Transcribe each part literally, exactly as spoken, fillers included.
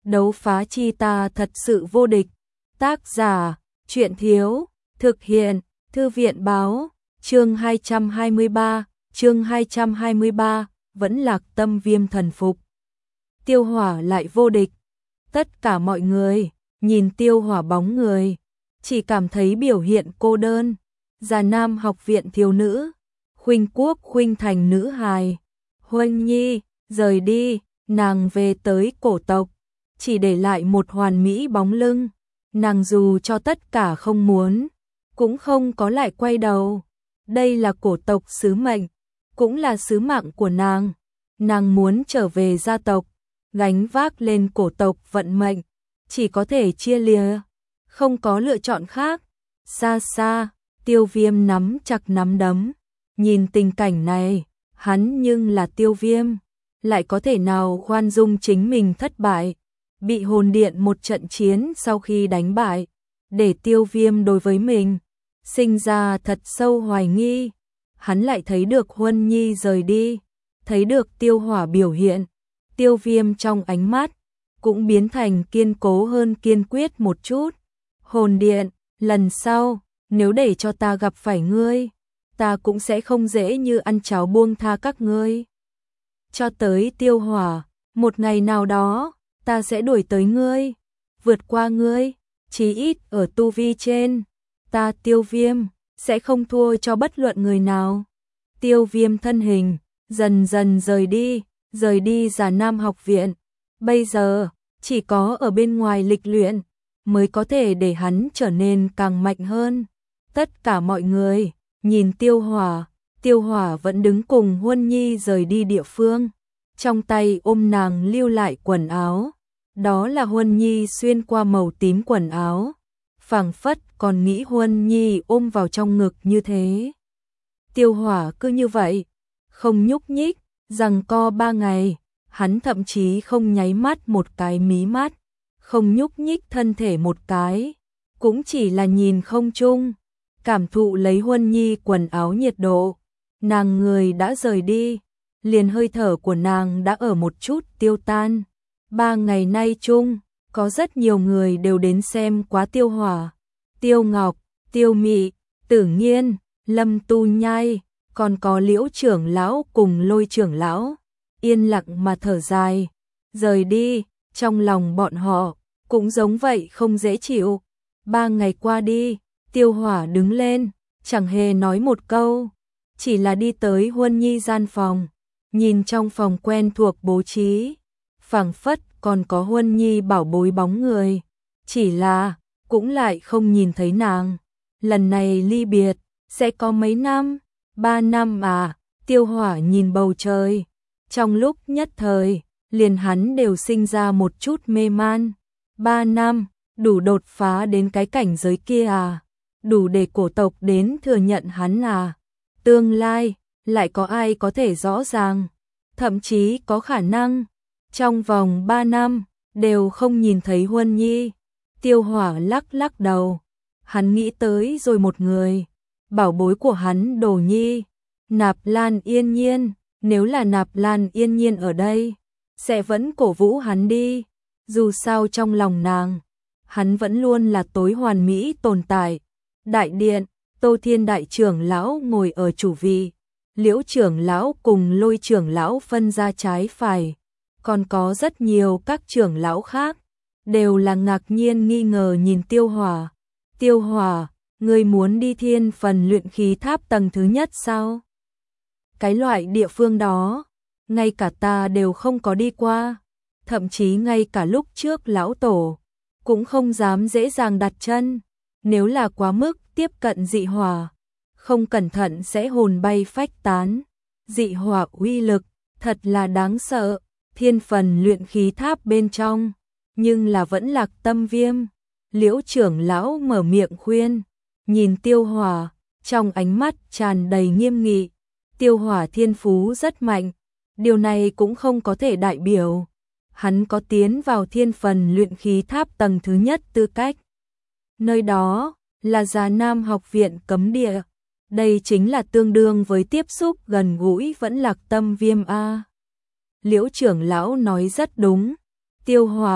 Đấu phá chi ta thật sự vô địch. Tác giả, Truyện Thiếu, thực hiện, Thư viện Báo, chương hai trăm hai mươi ba, chương hai trăm hai mươi ba, vẫn lạc tâm viêm thần phục. Tiêu Hỏa lại vô địch. Tất cả mọi người nhìn Tiêu Hỏa bóng người, chỉ cảm thấy biểu hiện cô đơn. Già Nam học viện thiếu nữ, khuynh quốc khuynh thành nữ hài. Huân Nhi rời đi, nàng về tới cổ tộc, chỉ để lại một hoàn mỹ bóng lưng. Nàng dù cho tất cả không muốn, cũng không có lại quay đầu. Đây là cổ tộc sứ mệnh, cũng là sứ mạng của nàng. Nàng muốn trở về gia tộc, gánh vác lên cổ tộc vận mệnh, chỉ có thể chia lìa, không có lựa chọn khác. Xa xa, Tiêu Viêm nắm chặt nắm đấm, nhìn tình cảnh này, hắn nhưng là Tiêu Viêm, lại có thể nào khoan dung chính mình thất bại, bị hồn điện một trận chiến sau khi đánh bại, để Tiêu Viêm đối với mình sinh ra thật sâu hoài nghi. Hắn lại thấy được Huân Nhi rời đi, thấy được Tiêu Hỏa biểu hiện, Tiêu Viêm trong ánh mắt cũng biến thành kiên cố hơn kiên quyết một chút. Hồn điện, lần sau nếu để cho ta gặp phải ngươi, ta cũng sẽ không dễ như ăn cháo buông tha các ngươi. Cho tới Tiêu Hỏa, một ngày nào đó, ta sẽ đuổi tới ngươi, vượt qua ngươi, chí ít ở tu vi trên, ta Tiêu Viêm sẽ không thua cho bất luận người nào. Tiêu Viêm thân hình dần dần rời đi, rời đi Già Nam học viện. Bây giờ, chỉ có ở bên ngoài lịch luyện mới có thể để hắn trở nên càng mạnh hơn. Tất cả mọi người nhìn Tiêu Hỏa, Tiêu Hỏa vẫn đứng cùng Huân Nhi rời đi địa phương, trong tay ôm nàng lưu lại quần áo. Đó là Huân Nhi xuyên qua màu tím quần áo, phảng phất còn nghĩ Huân Nhi ôm vào trong ngực như thế. Tiêu Hỏa cứ như vậy, không nhúc nhích, giằng co ba ngày, hắn thậm chí không nháy mắt một cái mí mắt, không nhúc nhích thân thể một cái, cũng chỉ là nhìn không chung, cảm thụ lấy Huân Nhi quần áo nhiệt độ. Nàng người đã rời đi, liền hơi thở của nàng đã ở một chút tiêu tan. Ba ngày nay chung, có rất nhiều người đều đến xem quá Tiêu Hỏa. Tiêu Ngọc, Tiêu Mị, Tử Nghiên, Lâm Tu Nhai, còn có Liễu trưởng lão cùng Lôi trưởng lão, yên lặng mà thở dài, rời đi, trong lòng bọn họ cũng giống vậy không dễ chịu. Ba ngày qua đi, Tiêu Hỏa đứng lên, chẳng hề nói một câu, chỉ là đi tới Huân Nhi gian phòng, nhìn trong phòng quen thuộc bố trí, phảng phất còn có Huân Nhi bảo bối bóng người, chỉ là cũng lại không nhìn thấy nàng. Lần này ly biệt sẽ có mấy năm? Ba năm à? Tiêu Hỏa nhìn bầu trời, trong lúc nhất thời liền hắn đều sinh ra một chút mê man. Ba năm đủ đột phá đến cái cảnh giới kia à? Đủ để cổ tộc đến thừa nhận hắn à? Tương lai lại có ai có thể rõ ràng? Thậm chí có khả năng trong vòng ba năm đều không nhìn thấy Huân Nhi. Tiêu Hỏa lắc lắc đầu, hắn nghĩ tới rồi một người, bảo bối của hắn Đồ Nhi, Nạp Lan Yên Nhiên. Nếu là Nạp Lan Yên Nhiên ở đây, sẽ vẫn cổ vũ hắn đi. Dù sao trong lòng nàng, hắn vẫn luôn là tối hoàn mỹ tồn tại. Đại điện, Tô Thiên đại trưởng lão ngồi ở chủ vị, Liễu trưởng lão cùng Lôi trưởng lão phân ra trái phải, còn có rất nhiều các trưởng lão khác, đều là ngạc nhiên nghi ngờ nhìn Tiêu Hỏa. Tiêu Hỏa, ngươi muốn đi Thiên Phần luyện khí tháp tầng thứ nhất sao? Cái loại địa phương đó, ngay cả ta đều không có đi qua, thậm chí ngay cả lúc trước lão tổ cũng không dám dễ dàng đặt chân. Nếu là quá mức tiếp cận dị hỏa, không cẩn thận sẽ hồn bay phách tán. Dị hỏa uy lực thật là đáng sợ. Thiên Phần luyện khí tháp bên trong, nhưng là vẫn lạc tâm viêm. Liễu trưởng lão mở miệng khuyên, nhìn Tiêu Hỏa, trong ánh mắt tràn đầy nghiêm nghị. Tiêu Hỏa thiên phú rất mạnh, điều này cũng không có thể đại biểu hắn có tiến vào Thiên Phần luyện khí tháp tầng thứ nhất tư cách. Nơi đó là Già Nam học viện cấm địa, đây chính là tương đương với tiếp xúc gần gũi vẫn lạc tâm viêm a. Liễu trưởng lão nói rất đúng, Tiêu Hỏa,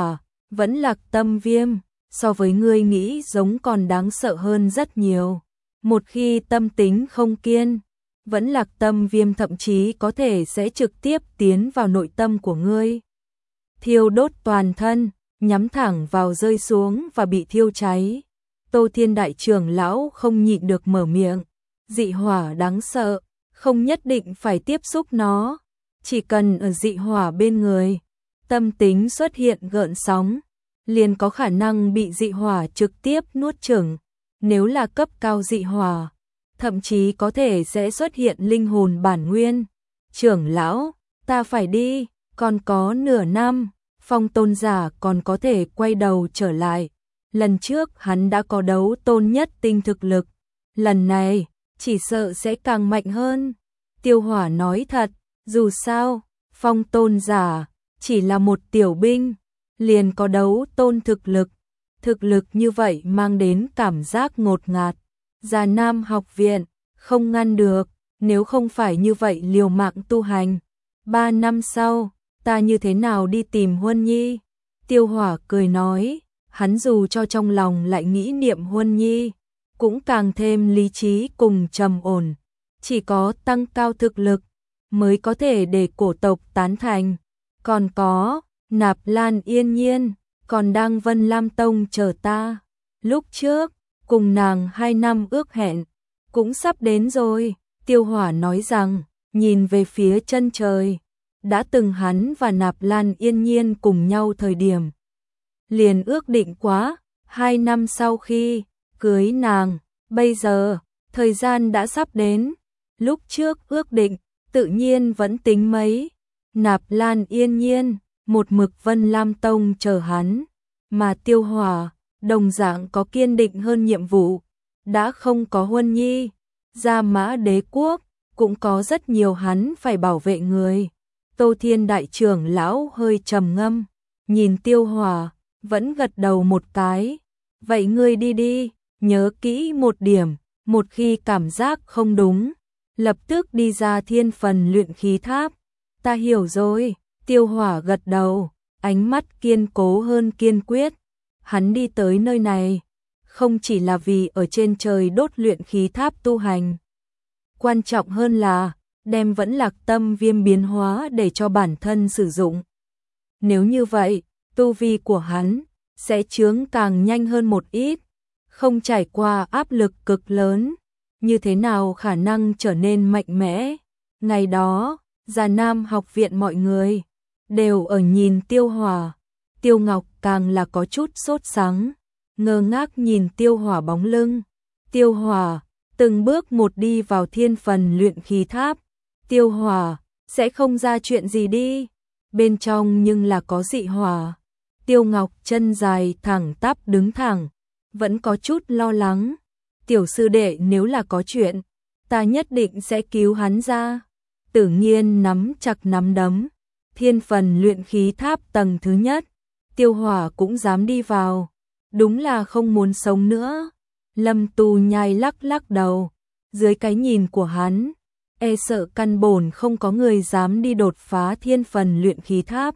Vẫn Lạc Tâm Viêm, so với ngươi nghĩ giống còn đáng sợ hơn rất nhiều. Một khi tâm tính không kiên, Vẫn Lạc Tâm Viêm thậm chí có thể sẽ trực tiếp tiến vào nội tâm của ngươi. Thiêu đốt toàn thân, nhắm thẳng vào rơi xuống và bị thiêu cháy. Tô Thiên Đại trưởng lão không nhịn được mở miệng. Dị hỏa đáng sợ, không nhất định phải tiếp xúc nó. Chỉ cần ở dị hỏa bên người, tâm tính xuất hiện gợn sóng, liền có khả năng bị dị hỏa trực tiếp nuốt chửng. Nếu là cấp cao dị hỏa, thậm chí có thể sẽ xuất hiện linh hồn bản nguyên. Trưởng lão, ta phải đi, còn có nửa năm, Phong tôn giả còn có thể quay đầu trở lại. Lần trước hắn đã có đấu tôn nhất tinh thực lực, lần này chỉ sợ sẽ càng mạnh hơn. Tiêu Hỏa nói thật, dù sao, Phong tôn giả chỉ là một tiểu binh, liền có đấu tôn thực lực. Thực lực như vậy mang đến cảm giác ngột ngạt. Già Nam học viện, không ngăn được, nếu không phải như vậy liều mạng tu hành. Ba năm sau, ta như thế nào đi tìm Huân Nhi? Tiêu Hỏa cười nói, hắn dù cho trong lòng lại nghĩ niệm Huân Nhi, cũng càng thêm lý trí cùng trầm ổn. Chỉ có tăng cao thực lực, mới có thể để cổ tộc tán thành. Còn có, Nạp Lan Yên Nhiên, còn đang Vân Lam Tông chờ ta. Lúc trước, cùng nàng hai năm ước hẹn, cũng sắp đến rồi. Tiêu Hỏa nói rằng, nhìn về phía chân trời, đã từng hắn và Nạp Lan Yên Nhiên cùng nhau thời điểm. Liền ước định quá, hai năm sau khi cưới nàng, bây giờ, thời gian đã sắp đến. Lúc trước ước định, tự nhiên vẫn tính mấy. Nạp Lan Yên Nhiên, một mực Vân Lam Tông chờ hắn, mà Tiêu Hỏa, đồng dạng có kiên định hơn nhiệm vụ. Đã không có Huân Nhi, Gia Mã Đế Quốc, cũng có rất nhiều hắn phải bảo vệ người. Tô Thiên Đại trưởng lão hơi trầm ngâm, nhìn Tiêu Hỏa, vẫn gật đầu một cái. Vậy ngươi đi đi, nhớ kỹ một điểm, một khi cảm giác không đúng, lập tức đi ra thiên phần luyện khí tháp. Ta hiểu rồi. Tiêu Hỏa gật đầu, ánh mắt kiên cố hơn kiên quyết. Hắn đi tới nơi này, không chỉ là vì ở trên trời đốt luyện khí tháp tu hành. Quan trọng hơn là, đem Vẫn Lạc Tâm Viêm biến hóa để cho bản thân sử dụng. Nếu như vậy, tu vi của hắn sẽ chướng càng nhanh hơn một ít, không trải qua áp lực cực lớn, như thế nào khả năng trở nên mạnh mẽ. Ngày đó, Già Nam học viện mọi người đều ở nhìn Tiêu Hỏa. Tiêu Ngọc càng là có chút sốt sắng, ngơ ngác nhìn Tiêu Hỏa bóng lưng. Tiêu Hỏa từng bước một đi vào thiên phần luyện khí tháp. Tiêu Hỏa sẽ không ra chuyện gì đi, bên trong nhưng là có dị hỏa. Tiêu Ngọc chân dài thẳng tắp đứng thẳng, vẫn có chút lo lắng. Tiểu sư đệ, nếu là có chuyện, ta nhất định sẽ cứu hắn ra. Tử Nghiên nắm chặt nắm đấm. Thiên phần luyện khí tháp tầng thứ nhất, Tiêu Hỏa cũng dám đi vào, đúng là không muốn sống nữa. Lâm Tu Nhai lắc lắc đầu, dưới cái nhìn của hắn, e sợ căn bổn không có người dám đi đột phá thiên phần luyện khí tháp.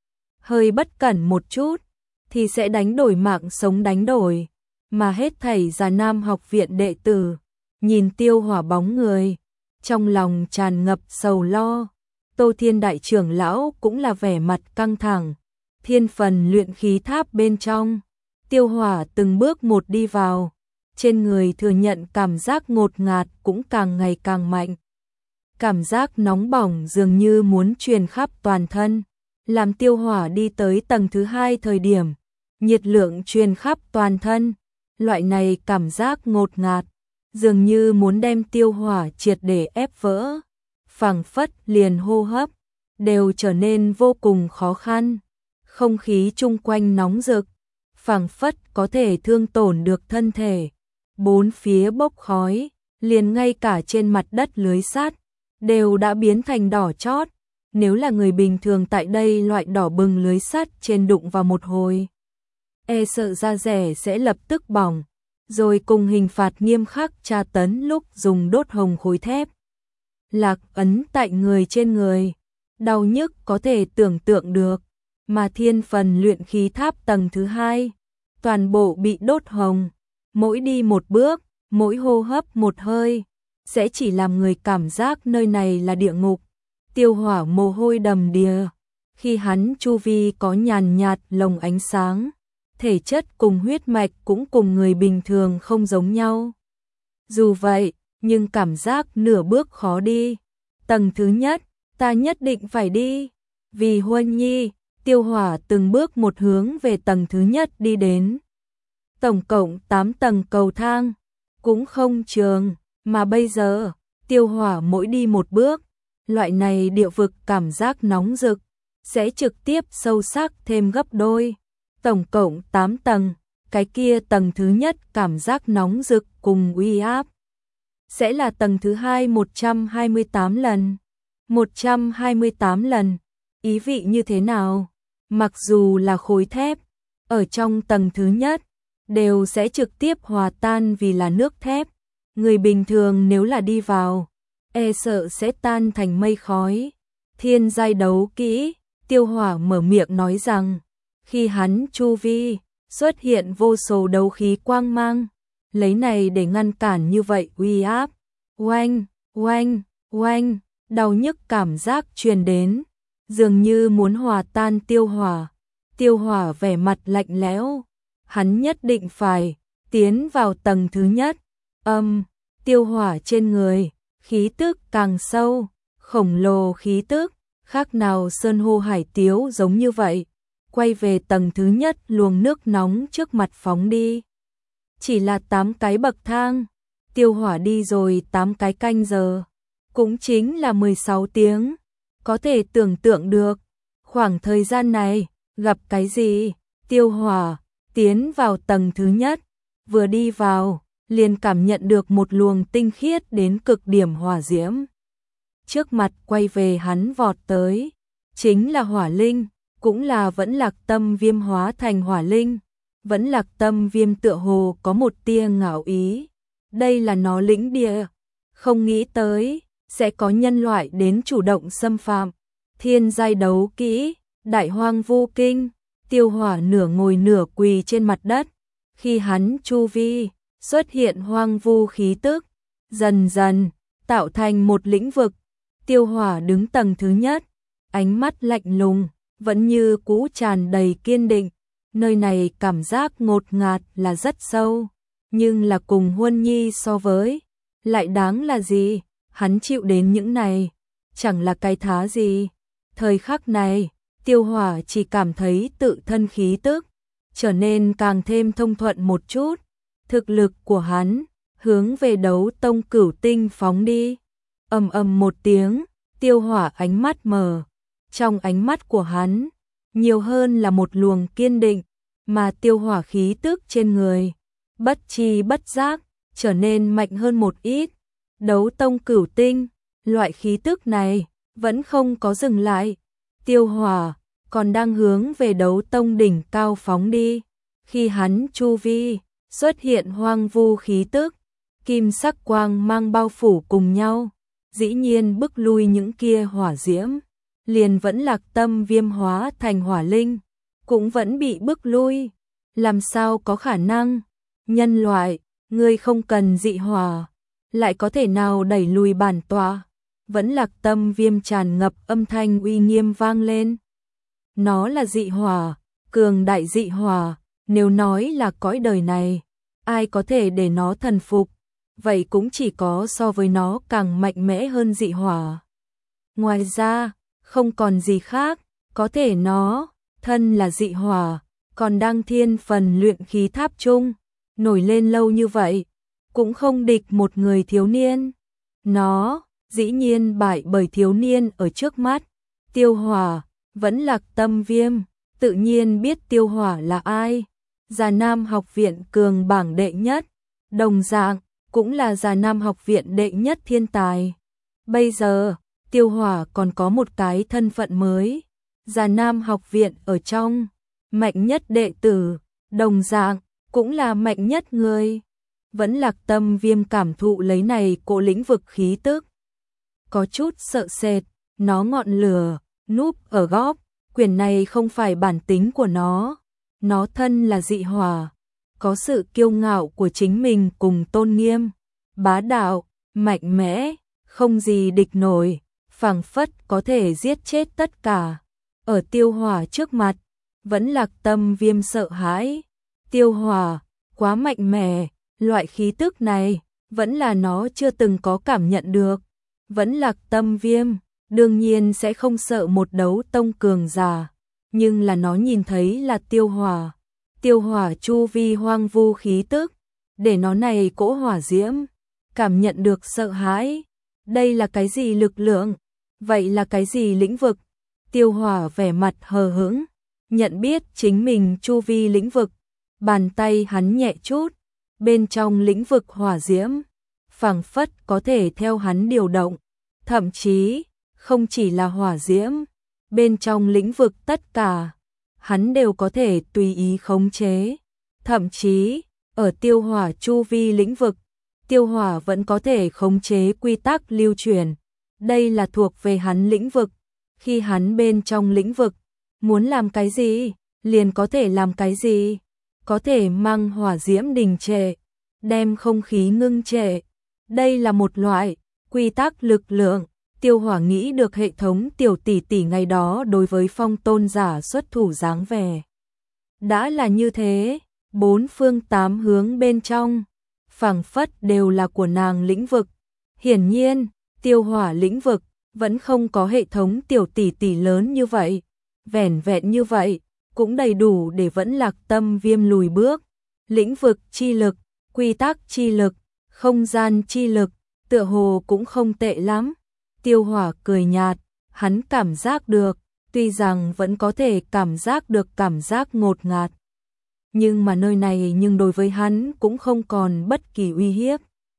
Hơi bất cẩn một chút, thì sẽ đánh đổi mạng sống đánh đổi, mà hết thảy Già Nam học viện đệ tử, nhìn Tiêu Hỏa bóng người, trong lòng tràn ngập sầu lo. Tô Thiên Đại trưởng lão cũng là vẻ mặt căng thẳng. Thiên phần luyện khí tháp bên trong, Tiêu Hỏa từng bước một đi vào, trên người thừa nhận cảm giác ngột ngạt cũng càng ngày càng mạnh. Cảm giác nóng bỏng dường như muốn truyền khắp toàn thân, làm Tiêu Hỏa đi tới tầng thứ hai thời điểm, nhiệt lượng truyền khắp toàn thân. Loại này cảm giác ngột ngạt, dường như muốn đem Tiêu Hỏa triệt để ép vỡ. Phảng phất liền hô hấp đều trở nên vô cùng khó khăn. Không khí chung quanh nóng rực, phảng phất có thể thương tổn được thân thể. Bốn phía bốc khói, liền ngay cả trên mặt đất lưới sắt đều đã biến thành đỏ chót. Nếu là người bình thường tại đây, loại đỏ bừng lưới sắt trên đụng vào một hồi, e sợ da rẻ sẽ lập tức bỏng, rồi cùng hình phạt nghiêm khắc tra tấn lúc dùng đốt hồng khối thép. Lạc ấn tại người trên người, đau nhức có thể tưởng tượng được. mà thiên phần luyện khí tháp tầng thứ hai, toàn bộ bị đốt hồng, mỗi đi một bước, mỗi hô hấp một hơi, sẽ chỉ làm người cảm giác nơi này là địa ngục. Tiêu Hỏa mồ hôi đầm đìa, khi hắn chu vi có nhàn nhạt lồng ánh sáng, thể chất cùng huyết mạch cũng cùng người bình thường không giống nhau. Dù vậy, nhưng cảm giác nửa bước khó đi. Tầng thứ nhất, ta nhất định phải đi. Vì Huân Nhi, Tiêu Hỏa từng bước một hướng về tầng thứ nhất đi đến. Tổng cộng tám tầng cầu thang, cũng không trường, mà bây giờ, Tiêu Hỏa mỗi đi một bước, loại này địa vực cảm giác nóng rực, sẽ trực tiếp sâu sắc thêm gấp đôi. Tổng cộng tám tầng, cái kia tầng thứ nhất cảm giác nóng rực cùng uy áp. Sẽ là tầng thứ hai một trăm hai mươi tám lần. một trăm hai mươi tám lần, ý vị như thế nào? Mặc dù là khối thép, ở trong tầng thứ nhất, đều sẽ trực tiếp hòa tan vì là nước thép. Người bình thường nếu là đi vào, e sợ sẽ tan thành mây khói. Thiên giai đấu kỹ, Tiêu Hỏa mở miệng nói rằng, khi hắn chu vi, xuất hiện vô số đấu khí quang mang, lấy này để ngăn cản như vậy uy áp. Oanh, oanh, oanh, đau nhức cảm giác truyền đến, dường như muốn hòa tan Tiêu Hỏa. Tiêu Hỏa vẻ mặt lạnh lẽo, hắn nhất định phải tiến vào tầng thứ nhất. Âm, um, Tiêu Hỏa trên người, khí tức càng sâu, khổng lồ khí tức, khác nào sơn hô hải tiếu giống như vậy. Quay về tầng thứ nhất, luồng nước nóng trước mặt phóng đi. Chỉ là tám cái bậc thang, Tiêu Hỏa đi rồi tám cái canh giờ, cũng chính là mười sáu tiếng. Có thể tưởng tượng được, khoảng thời gian này, gặp cái gì? Tiêu Hỏa tiến vào tầng thứ nhất, vừa đi vào, liền cảm nhận được một luồng tinh khiết đến cực điểm hỏa diễm. Trước mặt quay về hắn vọt tới, chính là hỏa linh, cũng là Vẫn Lạc Tâm Viêm hóa thành hỏa linh. Vẫn Lạc Tâm Viêm tựa hồ có một tia ngạo ý, đây là nó lĩnh địa, không nghĩ tới sẽ có nhân loại đến chủ động xâm phạm. Thiên giai đấu kỹ, Đại Hoang Vu Kinh. Tiêu Hỏa nửa ngồi nửa quỳ trên mặt đất, khi hắn chu vi xuất hiện hoang vu khí tức, dần dần tạo thành một lĩnh vực. Tiêu Hỏa đứng tầng thứ nhất, ánh mắt lạnh lùng, vẫn như cũ tràn đầy kiên định. Nơi này cảm giác ngột ngạt là rất sâu, nhưng là cùng Huân Nhi so với, lại đáng là gì? Hắn chịu đến những này, chẳng là cái thá gì. Thời khắc này, Tiêu Hỏa chỉ cảm thấy tự thân khí tức trở nên càng thêm thông thuận một chút. Thực lực của hắn hướng về đấu tông cửu tinh phóng đi. Ầm ầm một tiếng, Tiêu Hỏa ánh mắt mở, trong ánh mắt của hắn nhiều hơn là một luồng kiên định, mà Tiêu Hỏa khí tức trên người bất chi bất giác trở nên mạnh hơn một ít. Đấu tông cửu tinh, loại khí tức này vẫn không có dừng lại. Tiêu Hỏa còn đang hướng về đấu tông đỉnh cao phóng đi. Khi hắn chu vi xuất hiện hoang vu khí tức, kim sắc quang mang bao phủ cùng nhau, dĩ nhiên bức lui những kia hỏa diễm. Liền Vẫn Lạc Tâm Viêm hóa thành hỏa linh, cũng vẫn bị bức lui. Làm sao có khả năng? Nhân loại, ngươi không cần dị hỏa, lại có thể nào đẩy lùi bản tọa? Vẫn Lạc Tâm Viêm tràn ngập âm thanh uy nghiêm vang lên. Nó là dị hỏa, cường đại dị hỏa, nếu nói là cõi đời này, ai có thể để nó thần phục, vậy cũng chỉ có so với nó càng mạnh mẽ hơn dị hỏa. Ngoài ra, không còn gì khác, có thể nó, thân là dị hỏa, còn đang thiên phần luyện khí tháp chung, nổi lên lâu như vậy, cũng không địch một người thiếu niên. Nó, dĩ nhiên bại bởi thiếu niên ở trước mắt. Tiêu Hỏa, Vẫn Lạc Tâm Viêm, tự nhiên biết Tiêu Hỏa là ai. Già Nam học viện cường bảng đệ nhất, đồng dạng, cũng là Già Nam học viện đệ nhất thiên tài. Bây giờ, Tiêu Hỏa còn có một cái thân phận mới, Già Nam học viện ở trong, mạnh nhất đệ tử, đồng dạng, cũng là mạnh nhất người. Vẫn Lạc Tâm Viêm cảm thụ lấy này cỗ lĩnh vực khí tức, có chút sợ sệt, nó ngọn lửa, núp ở góc, Quyển này không phải bản tính của nó, nó thân là dị hỏa, có sự kiêu ngạo của chính mình cùng tôn nghiêm, bá đạo, mạnh mẽ, không gì địch nổi, phảng phất có thể giết chết tất cả. Ở Tiêu Hỏa trước mặt, vẫn Lạc Tâm Viêm sợ hãi. Tiêu Hỏa, quá mạnh mẽ, loại khí tức này, vẫn là nó chưa từng có cảm nhận được. Vẫn Lạc Tâm Viêm, đương nhiên sẽ không sợ một đấu tông cường giả, nhưng là nó nhìn thấy là Tiêu Hỏa. Tiêu Hỏa chu vi hoang vu khí tức, để nó này cỗ hỏa diễm, cảm nhận được sợ hãi. Đây là cái gì lực lượng? Vậy là cái gì lĩnh vực? Tiêu Hỏa vẻ mặt hờ hững, nhận biết chính mình chu vi lĩnh vực, bàn tay hắn nhẹ chút, bên trong lĩnh vực hỏa diễm, phảng phất có thể theo hắn điều động, thậm chí không chỉ là hỏa diễm, bên trong lĩnh vực tất cả, hắn đều có thể tùy ý khống chế, thậm chí ở Tiêu Hỏa chu vi lĩnh vực, Tiêu Hỏa vẫn có thể khống chế quy tắc lưu truyền. Đây là thuộc về hắn lĩnh vực, khi hắn bên trong lĩnh vực, muốn làm cái gì, liền có thể làm cái gì, có thể mang hỏa diễm đình trệ, đem không khí ngưng trệ. Đây là một loại quy tắc lực lượng. Tiêu Hỏa nghĩ được hệ thống tiểu tỷ tỷ ngày đó đối với phong tôn giả xuất thủ dáng vẻ. Đã là như thế, bốn phương tám hướng bên trong, phảng phất đều là của nàng lĩnh vực. Hiển nhiên, Tiêu Hỏa lĩnh vực vẫn không có hệ thống tiểu tỷ tỷ lớn như vậy, vẻn vẹn như vậy, cũng đầy đủ để Vẫn Lạc Tâm Viêm lùi bước. Lĩnh vực chi lực, quy tắc chi lực, không gian chi lực, tựa hồ cũng không tệ lắm. Tiêu Hỏa cười nhạt, hắn cảm giác được, tuy rằng vẫn có thể cảm giác được cảm giác ngột ngạt. Nhưng mà nơi này nhưng đối với hắn cũng không còn bất kỳ uy hiếp.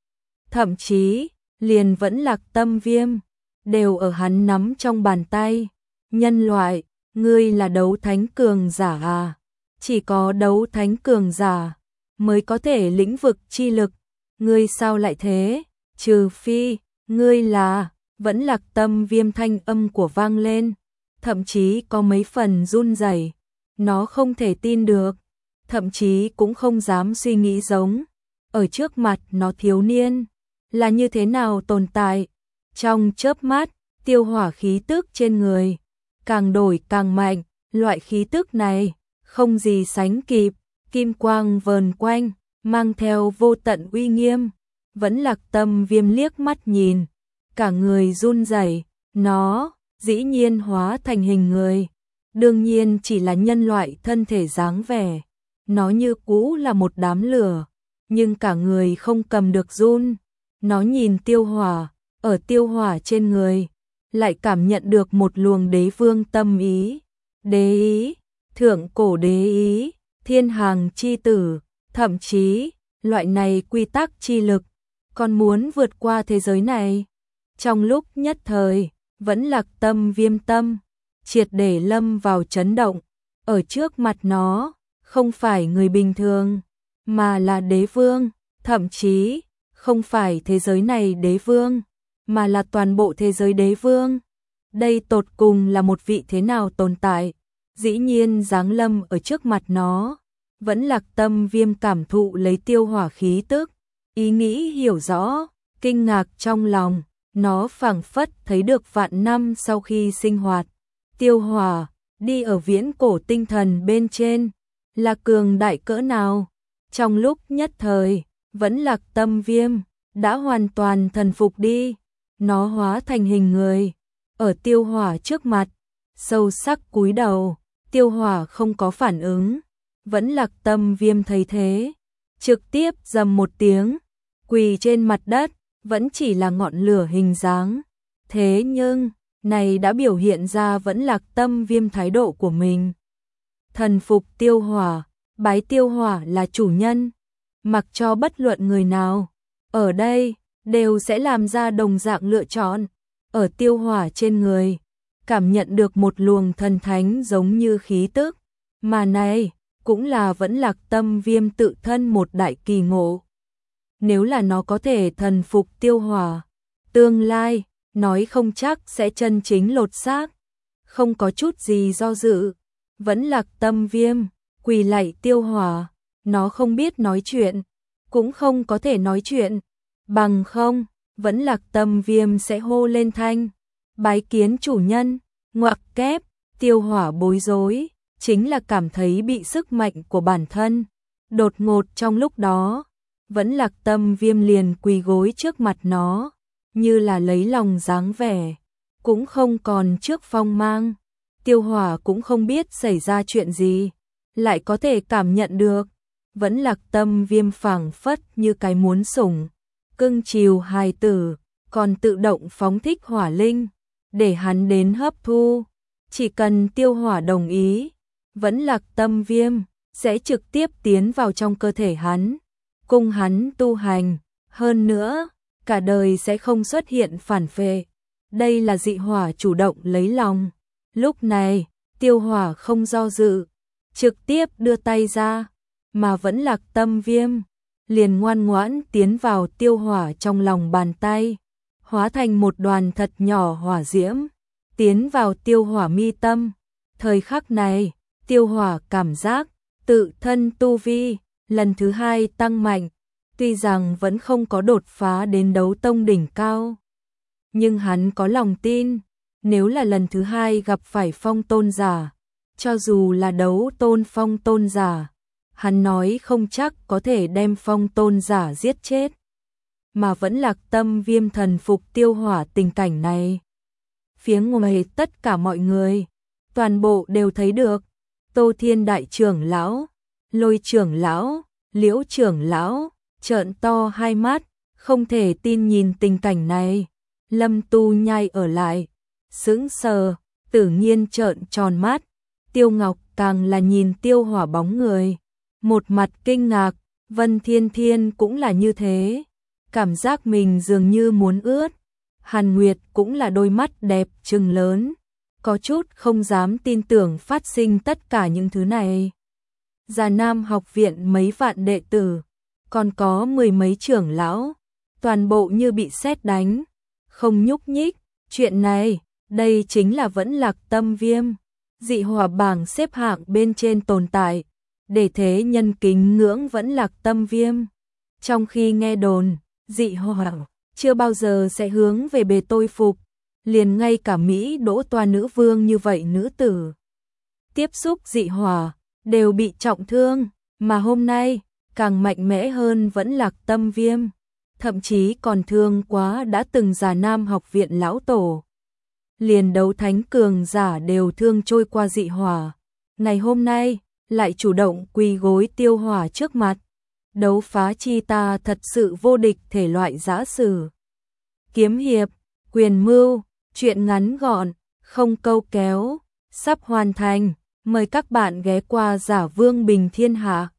Thậm chí, liền Vẫn Lạc Tâm Viêm, đều ở hắn nắm trong bàn tay. Nhân loại, ngươi là đấu thánh cường giả à? Chỉ có đấu thánh cường giả mới có thể lĩnh vực chi lực. Ngươi sao lại thế? Trừ phi, ngươi là... Vẫn Lạc Tâm Viêm thanh âm của vang lên, thậm chí có mấy phần run rẩy. Nó không thể tin được, thậm chí cũng không dám suy nghĩ giống. Ở trước mặt nó thiếu niên, là như thế nào tồn tại. Trong chớp mắt, Tiêu Hỏa khí tức trên người, càng đổi càng mạnh, loại khí tức này, không gì sánh kịp, kim quang vờn quanh, mang theo vô tận uy nghiêm. Vẫn Lạc Tâm Viêm liếc mắt nhìn, cả người run rẩy, nó dĩ nhiên hóa thành hình người, đương nhiên chỉ là nhân loại thân thể dáng vẻ, nó như cũ là một đám lửa, nhưng cả người không cầm được run. Nó nhìn Tiêu Hỏa, ở Tiêu Hỏa trên người, lại cảm nhận được một luồng đế vương tâm ý, đế ý, thượng cổ đế ý, thiên hàng chi tử, thậm chí, loại này quy tắc chi lực, còn muốn vượt qua thế giới này. Trong lúc nhất thời, Vẫn Lạc Tâm Viêm tâm, triệt để lâm vào chấn động. Ở trước mặt nó, không phải người bình thường, mà là đế vương, thậm chí, không phải thế giới này đế vương, mà là toàn bộ thế giới đế vương. Đây tột cùng là một vị thế nào tồn tại, dĩ nhiên giáng lâm ở trước mặt nó. Vẫn Lạc Tâm Viêm cảm thụ lấy Tiêu Hỏa khí tức, ý nghĩ hiểu rõ, kinh ngạc trong lòng. Nó phảng phất thấy được vạn năm sau khi sinh hoạt. Tiêu Hỏa, đi ở viễn cổ tinh thần bên trên, là cường đại cỡ nào. Trong lúc nhất thời, Vẫn Lạc Tâm Viêm, đã hoàn toàn thần phục đi. Nó hóa thành hình người, ở Tiêu Hỏa trước mặt, sâu sắc cúi đầu. Tiêu Hỏa không có phản ứng. Vẫn Lạc Tâm Viêm thấy thế, trực tiếp rầm một tiếng, quỳ trên mặt đất. Vẫn chỉ là ngọn lửa hình dáng. Thế nhưng, này đã biểu hiện ra Vẫn Lạc Tâm Viêm thái độ của mình. Thần phục Tiêu Hỏa, bái Tiêu Hỏa là chủ nhân, mặc cho bất luận người nào, ở đây, đều sẽ làm ra đồng dạng lựa chọn. Ở Tiêu Hỏa trên người, cảm nhận được một luồng thần thánh giống như khí tức, mà này, cũng là Vẫn Lạc Tâm Viêm tự thân một đại kỳ ngộ. Nếu là nó có thể thần phục Tiêu Hỏa, tương lai, nói không chắc sẽ chân chính lột xác. không có chút gì do dự, vẫn Lạc Tâm Viêm, quỳ lạy Tiêu Hỏa, nó không biết nói chuyện, cũng không có thể nói chuyện, bằng không, vẫn Lạc Tâm Viêm sẽ hô lên thanh, bái kiến chủ nhân, ngoặc kép, Tiêu Hỏa bối rối, chính là cảm thấy bị sức mạnh của bản thân, đột ngột trong lúc đó, vẫn Lạc Tâm Viêm liền quỳ gối trước mặt nó, như là lấy lòng dáng vẻ, cũng không còn trước phong mang. Tiêu Hỏa cũng không biết xảy ra chuyện gì, lại có thể cảm nhận được, vẫn Lạc Tâm Viêm phảng phất như cái muốn sủng, cưng chiều hài tử, còn tự động phóng thích hỏa linh, để hắn đến hấp thu, chỉ cần Tiêu Hỏa đồng ý, vẫn Lạc Tâm Viêm sẽ trực tiếp tiến vào trong cơ thể hắn, cùng hắn tu hành, hơn nữa, cả đời sẽ không xuất hiện phản phệ. Đây là dị hỏa chủ động lấy lòng. Lúc này, Tiêu Hỏa không do dự, trực tiếp đưa tay ra, mà vẫn Lạc Tâm Viêm, liền ngoan ngoãn tiến vào Tiêu Hỏa trong lòng bàn tay, hóa thành một đoàn thật nhỏ hỏa diễm, tiến vào Tiêu Hỏa mi tâm. Thời khắc này, Tiêu Hỏa cảm giác tự thân tu vi lần thứ hai tăng mạnh, tuy rằng vẫn không có đột phá đến đấu tông đỉnh cao, nhưng hắn có lòng tin, nếu là lần thứ hai gặp phải phong tôn giả, cho dù là đấu tôn phong tôn giả, hắn nói không chắc có thể đem phong tôn giả giết chết. Mà vẫn Lạc Tâm Viêm thần phục Tiêu Hỏa tình cảnh này. Phía ngoài tất cả mọi người, toàn bộ đều thấy được, Tô Thiên đại trưởng lão, Lôi trưởng lão, Liễu trưởng lão, trợn to hai mắt, không thể tin nhìn tình cảnh này. Lâm Tu Nhai ở lại, sững sờ, Tử Nhiên trợn tròn mắt, Tiêu Ngọc càng là nhìn Tiêu Hỏa bóng người, một mặt kinh ngạc, Vân Thiên Thiên cũng là như thế, cảm giác mình dường như muốn ướt. Hàn Nguyệt cũng là đôi mắt đẹp trừng lớn, có chút không dám tin tưởng phát sinh tất cả những thứ này. Già Nam học viện mấy vạn đệ tử, còn có mười mấy trưởng lão, toàn bộ như bị sét đánh, không nhúc nhích. Chuyện này, đây chính là vẫn Lạc Tâm Viêm, dị hỏa bảng xếp hạng bên trên tồn tại, để thế nhân kính ngưỡng vẫn Lạc Tâm Viêm. Trong khi nghe đồn, dị hỏa chưa bao giờ sẽ hướng về bề tôi phục, liền ngay cả Mỹ Đỗ Toa nữ vương như vậy nữ tử tiếp xúc dị hỏa đều bị trọng thương, mà hôm nay càng mạnh mẽ hơn vẫn Lạc Tâm Viêm, thậm chí còn thương quá đã từng Già Nam học viện lão tổ. Liền đấu thánh cường giả đều thương trôi qua dị hỏa, ngày hôm nay lại chủ động quỳ gối Tiêu Hỏa trước mặt. Đấu phá chi ta thật sự vô địch thể loại giã sử, kiếm hiệp, quyền mưu, chuyện ngắn gọn, không câu kéo, sắp hoàn thành, mời các bạn ghé qua Giả Vương Bình Thiên Hạ.